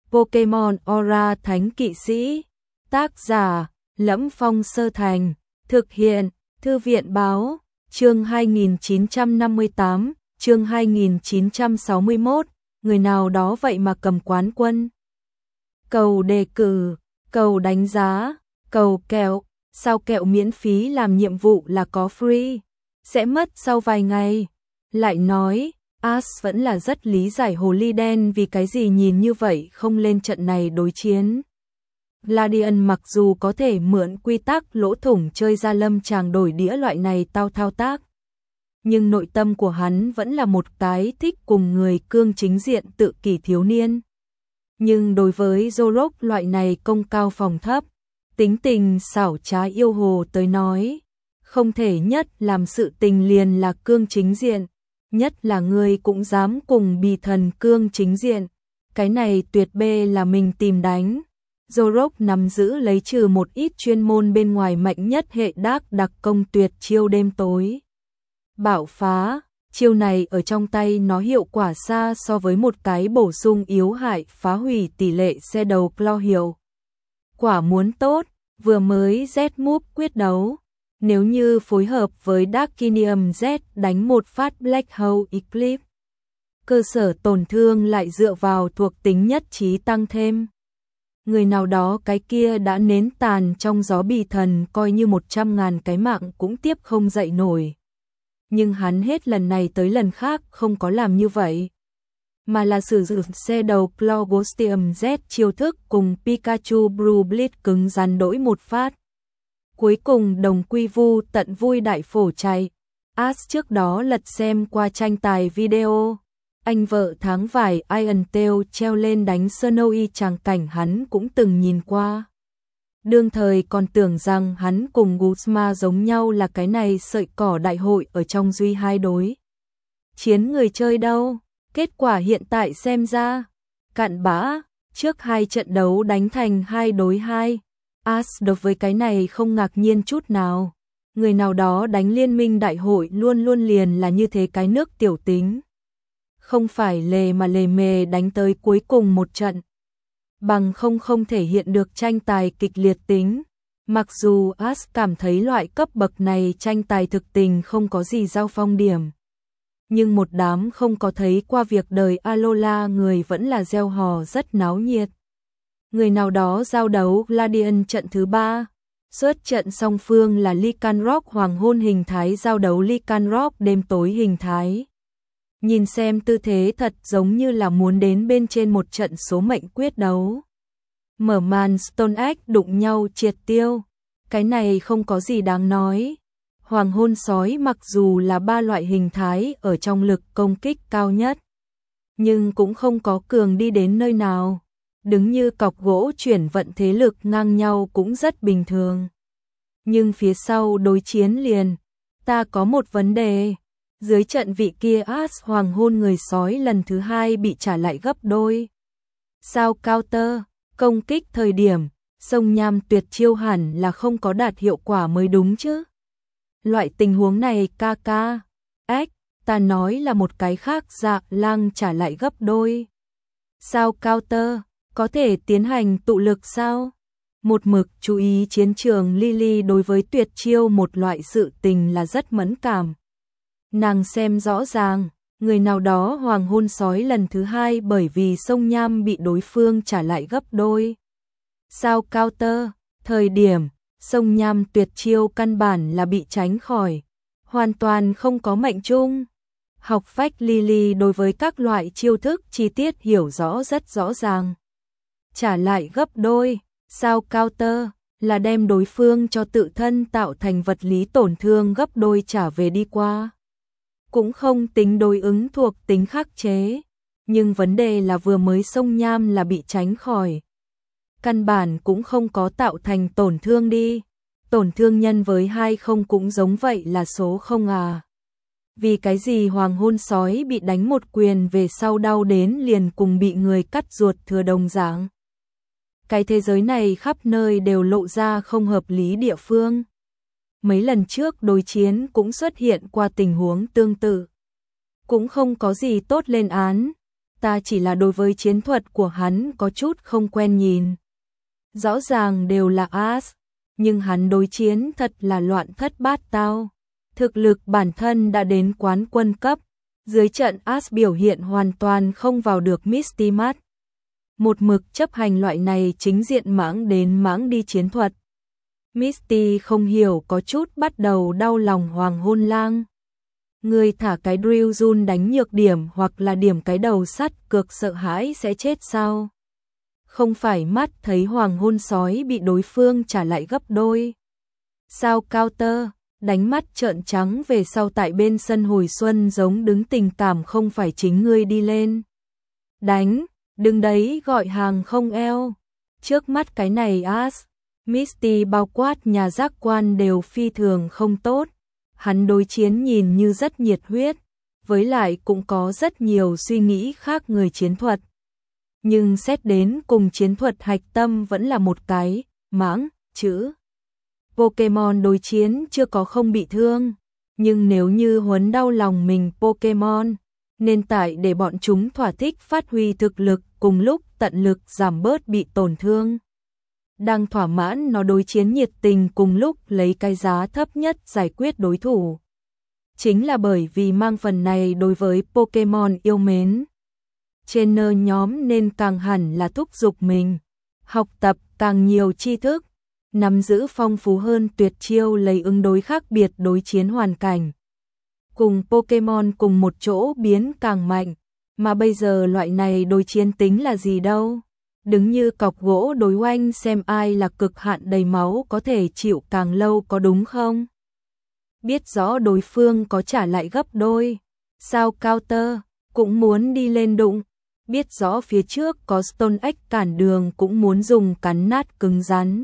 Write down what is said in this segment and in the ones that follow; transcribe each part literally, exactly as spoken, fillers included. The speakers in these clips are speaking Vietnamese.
Pokemon Aura Thánh Kỵ Sĩ. Tác giả: Lẫm Phong Sơ Thành. Thực hiện: Thư viện Báo. Chương hai nghìn chín trăm năm mươi tám, chương hai nghìn chín trăm sáu mươi mốt, người nào đó vậy mà cầm quán quân. Cầu đề cử, cầu đánh giá, cầu kẹo, sao kẹo miễn phí làm nhiệm vụ là có free, sẽ mất sau vài ngày. Lại nói, Ash vẫn là rất lý giải hồ ly đen vì cái gì nhìn như vậy không lên trận này đối chiến. Gladian mặc dù có thể mượn quy tắc lỗ thủng chơi ra lâm chàng đổi đĩa loại này tao thao tác, nhưng nội tâm của hắn vẫn là một cái thích cùng người cương chính diện tự kỷ thiếu niên. Nhưng đối với Zorok loại này công cao phòng thấp, tính tình xảo trá yêu hồ tới nói, không thể nhất làm sự tình liền là cương chính diện, nhất là người cũng dám cùng bì thần cương chính diện, cái này tuyệt bê là mình tìm đánh. Zorok nắm giữ lấy trừ một ít chuyên môn bên ngoài mạnh nhất hệ đác đặc công tuyệt chiêu đêm tối bạo phá, chiêu này ở trong tay nó hiệu quả xa so với một cái bổ sung yếu hại phá hủy tỷ lệ xe đầu Claw hiệu quả muốn tốt, vừa mới Z-Move quyết đấu, nếu như phối hợp với Darkinium Z đánh một phát Black Hole Eclipse, cơ sở tổn thương lại dựa vào thuộc tính nhất trí tăng thêm. Người nào đó cái kia đã nến tàn trong gió bì thần coi như một trăm ngàn cái mạng cũng tiếp không dậy nổi. Nhưng hắn hết lần này tới lần khác không có làm như vậy, mà là sử dụng xe đầu Claw Ghostium Z chiêu thức cùng Pikachu Blue Blitz cứng rắn đổi một phát. Cuối cùng đồng quy vu tận vui đại phổ chạy. Ash trước đó lật xem qua tranh tài video, anh vợ tháng vải Iron Tail treo lên đánh Snowy tràng cảnh hắn cũng từng nhìn qua. Đương thời còn tưởng rằng hắn cùng Guzma giống nhau là cái này sợi cỏ đại hội ở trong duy hai đối chiến người chơi đâu, kết quả hiện tại xem ra cạn bã, trước hai trận đấu đánh thành hai đối hai. Ash đối với cái này không ngạc nhiên chút nào, người nào đó đánh liên minh đại hội luôn luôn liền là như thế cái nước tiểu tính, không phải lề mà lề mề đánh tới cuối cùng một trận, bằng không không thể hiện được tranh tài kịch liệt tính. Mặc dù Ash cảm thấy loại cấp bậc này tranh tài thực tình không có gì giao phong điểm, nhưng một đám không có thấy qua việc đời Alola người vẫn là reo hò rất náo nhiệt. Người nào đó giao đấu Gladian trận thứ ba, xuất trận song phương là Lycanroc hoàng hôn hình thái giao đấu Lycanroc đêm tối hình thái. Nhìn xem tư thế thật giống như là muốn đến bên trên một trận số mệnh quyết đấu. Mở màn Stone Egg đụng nhau triệt tiêu, cái này không có gì đáng nói. Hoàng hôn sói mặc dù là ba loại hình thái ở trong lực công kích cao nhất, nhưng cũng không có cường đi đến nơi nào. Đứng như cọc gỗ chuyển vận thế lực ngang nhau cũng rất bình thường. Nhưng phía sau đối chiến liền, ta có một vấn đề. Dưới trận vị kia Ash hoàng hôn người sói lần thứ hai bị trả lại gấp đôi. Sao counter, công kích thời điểm, sông nham tuyệt chiêu hẳn là không có đạt hiệu quả mới đúng chứ. Loại tình huống này ca ca, ếch, ta nói là một cái khác dạ lang trả lại gấp đôi. Sao counter, có thể tiến hành tụ lực sao? Một mực chú ý chiến trường Lily đối với tuyệt chiêu một loại sự tình là rất mẫn cảm. Nàng xem rõ ràng, người nào đó hoàng hôn sói lần thứ hai bởi vì sông nham bị đối phương trả lại gấp đôi. Sao counter, thời điểm, sông nham tuyệt chiêu căn bản là bị tránh khỏi, hoàn toàn không có mệnh chung. Học phách Lily đối với các loại chiêu thức chi tiết hiểu rõ rất rõ ràng. Trả lại gấp đôi, sao counter, là đem đối phương cho tự thân tạo thành vật lý tổn thương gấp đôi trả về đi qua. Cũng không tính đối ứng thuộc tính khắc chế, nhưng vấn đề là vừa mới sông nham là bị tránh khỏi. Căn bản cũng không có tạo thành tổn thương đi, tổn thương nhân với hai không cũng giống vậy là số không à. Vì cái gì hoàng hôn sói bị đánh một quyền về sau đau đến liền cùng bị người cắt ruột thừa đồng dạng. Cái thế giới này khắp nơi đều lộ ra không hợp lý địa phương. Mấy lần trước đối chiến cũng xuất hiện qua tình huống tương tự. Cũng không có gì tốt lên án. ta chỉ là đối với chiến thuật của hắn có chút không quen nhìn. Rõ ràng đều là as, nhưng hắn đối chiến thật là loạn thất bát tao. Thực lực bản thân đã đến quán quân cấp, dưới trận as biểu hiện hoàn toàn không vào được Misty mắt. Một mực chấp hành loại này chính diện mãng đến mãng đi chiến thuật. Misty không hiểu có chút bắt đầu đau lòng Hoàng Hôn Lang. Người thả cái drill run đánh nhược điểm hoặc là điểm cái đầu sắt cược sợ hãi sẽ chết sao? Không phải mắt thấy Hoàng Hôn Sói bị đối phương trả lại gấp đôi. Sao counter, đánh mắt trợn trắng về sau tại bên sân hồi xuân giống đứng tình cảm không phải chính ngươi đi lên. Đánh, đừng đấy gọi hàng không eo. Trước mắt cái này as, Misty bao quát nhà giác quan đều phi thường không tốt. Hắn đối chiến nhìn như rất nhiệt huyết, với lại cũng có rất nhiều suy nghĩ khác người chiến thuật. Nhưng xét đến cùng chiến thuật hạch tâm vẫn là một cái, mãng, chữ. Pokemon đối chiến chưa có không bị thương, nhưng nếu như huấn đau lòng mình Pokemon, nên tại để bọn chúng thỏa thích phát huy thực lực cùng lúc tận lực giảm bớt bị tổn thương. Đang thỏa mãn nó đối chiến nhiệt tình cùng lúc lấy cái giá thấp nhất giải quyết đối thủ. Chính là bởi vì mang phần này đối với Pokemon yêu mến. Trainer nhóm nên càng hẳn là thúc giục mình, học tập càng nhiều tri thức, nắm giữ phong phú hơn tuyệt chiêu lấy ứng đối khác biệt đối chiến hoàn cảnh. Cùng Pokemon cùng một chỗ biến càng mạnh, mà bây giờ loại này đối chiến tính là gì đâu. Đứng như cọc gỗ đối oanh xem ai là cực hạn đầy máu có thể chịu càng lâu có đúng không? Biết rõ đối phương có trả lại gấp đôi, sao counter, cũng muốn đi lên đụng. Biết rõ phía trước có Stone Egg cản đường cũng muốn dùng cắn nát cứng rắn.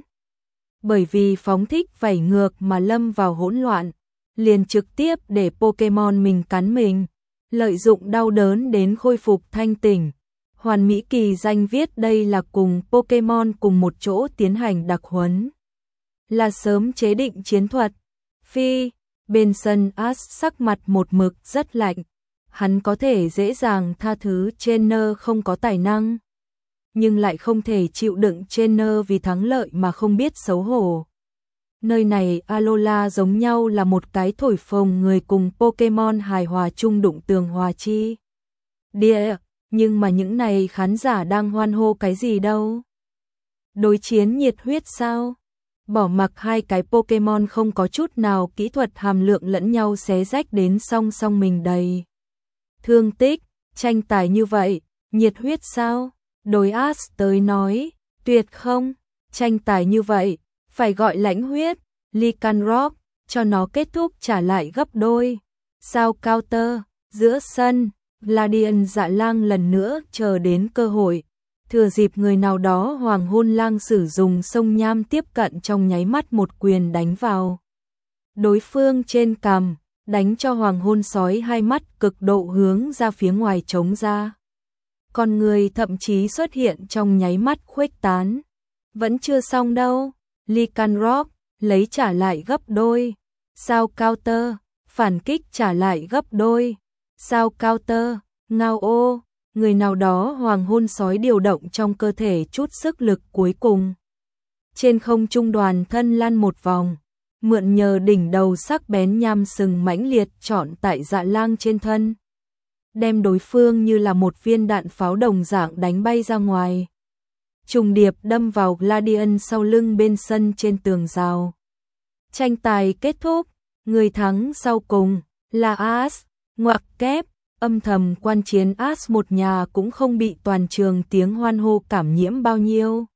Bởi vì phóng thích vảy ngược mà lâm vào hỗn loạn, liền trực tiếp để Pokemon mình cắn mình, lợi dụng đau đớn đến khôi phục thanh tỉnh. Hoàn Mỹ kỳ danh viết đây là cùng Pokemon cùng một chỗ tiến hành đặc huấn. Là sớm chế định chiến thuật. Phi, bên sân Ash sắc mặt một mực rất lạnh. Hắn có thể dễ dàng tha thứ trainer không có tài năng, nhưng lại không thể chịu đựng trainer vì thắng lợi mà không biết xấu hổ. Nơi này Alola giống nhau là một cái thổi phồng người cùng Pokemon hài hòa chung đụng tường hòa chi. Địa, nhưng mà những này khán giả đang hoan hô cái gì đâu? Đối chiến nhiệt huyết sao? Bỏ mặc hai cái Pokemon không có chút nào kỹ thuật hàm lượng lẫn nhau xé rách đến song song mình đầy thương tích, tranh tài như vậy, nhiệt huyết sao? Đối Ash tới nói, tuyệt không, tranh tài như vậy, phải gọi lãnh huyết, Lycanroc, cho nó kết thúc trả lại gấp đôi. Sao counter, giữa sân, Gladian Dạ Lang lần nữa chờ đến cơ hội, thừa dịp người nào đó Hoàng Hôn Lang sử dụng sông nham tiếp cận trong nháy mắt một quyền đánh vào. Đối phương trên cằm, đánh cho Hoàng Hôn Sói hai mắt cực độ hướng ra phía ngoài trống ra. Con người thậm chí xuất hiện trong nháy mắt khuếch tán. Vẫn chưa xong đâu, Lycanroc lấy trả lại gấp đôi. Sao counter, phản kích trả lại gấp đôi. Sao counter, ngao ô, người nào đó Hoàng Hôn Sói điều động trong cơ thể chút sức lực cuối cùng. Trên không trung đoàn thân lăn một vòng, mượn nhờ đỉnh đầu sắc bén nham sừng mãnh liệt chọn tại Dạ Lang trên thân, đem đối phương như là một viên đạn pháo đồng dạng đánh bay ra ngoài. Trùng điệp đâm vào Gladian sau lưng bên sân trên tường rào. Tranh tài kết thúc, người thắng sau cùng là Ash, ngoặc kép, âm thầm quan chiến Ash một nhà cũng không bị toàn trường tiếng hoan hô cảm nhiễm bao nhiêu.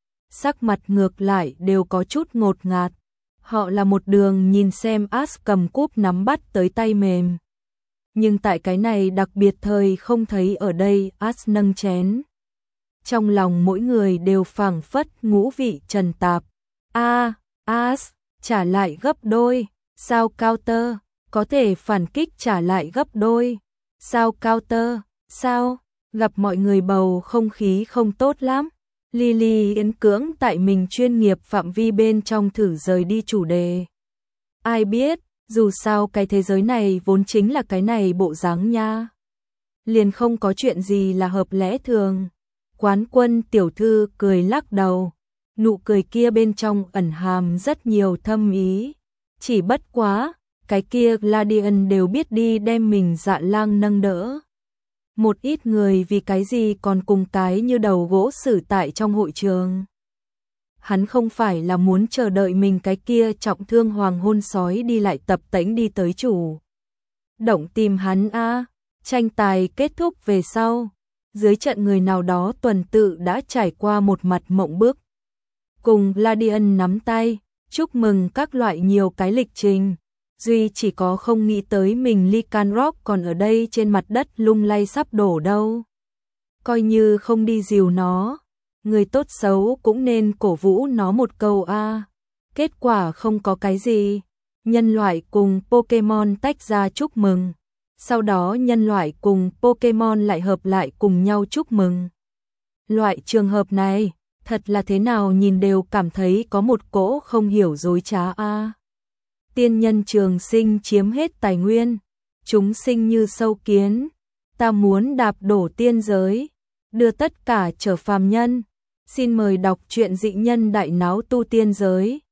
Sắc mặt ngược lại đều có chút ngột ngạt. Họ là một đường nhìn xem Ash cầm cúp nắm bắt tới tay mềm. Nhưng tại cái này đặc biệt thời không thấy ở đây Ash nâng chén. Trong lòng mỗi người đều phảng phất ngũ vị trần tạp. A, à, Ash, trả lại gấp đôi. Sao counter, có thể phản kích trả lại gấp đôi. Sao counter, sao, gặp mọi người bầu không khí không tốt lắm. Lily yến cưỡng tại mình chuyên nghiệp phạm vi bên trong thử rời đi chủ đề. Ai biết, dù sao cái thế giới này vốn chính là cái này bộ dáng nha. liền không có chuyện gì là hợp lẽ thường. Quán Quân tiểu thư cười lắc đầu, nụ cười kia bên trong ẩn hàm rất nhiều thâm ý. Chỉ bất quá, cái kia Gladian đều biết đi đem mình Dạ Lang nâng đỡ. Một ít người vì cái gì còn cùng cái như đầu gỗ xử tại trong hội trường. Hắn không phải là muốn chờ đợi mình cái kia trọng thương hoàng hôn sói đi lại tập tễnh đi tới chủ động tìm hắn a. À. Tranh tài kết thúc về sau, dưới trận người nào đó tuần tự đã trải qua một mặt mộng bức. Cùng Gladian nắm tay, chúc mừng các loại nhiều cái lịch trình. Duy chỉ có không nghĩ tới mình Lycan Rock còn ở đây trên mặt đất lung lay sắp đổ đâu. Coi như không đi dìu nó, người tốt xấu cũng nên cổ vũ nó một câu a. À. Kết quả không có cái gì. Nhân loại cùng Pokemon tách ra chúc mừng. Sau đó nhân loại cùng Pokemon lại hợp lại cùng nhau chúc mừng. Loại trường hợp này, thật là thế nào nhìn đều cảm thấy có một cỗ không hiểu dối trá a. À. Tiên nhân trường sinh chiếm hết tài nguyên, chúng sinh như sâu kiến, ta muốn đạp đổ tiên giới, đưa tất cả trở phàm nhân. Xin mời đọc truyện Dị Nhân Đại Náo Tu Tiên Giới.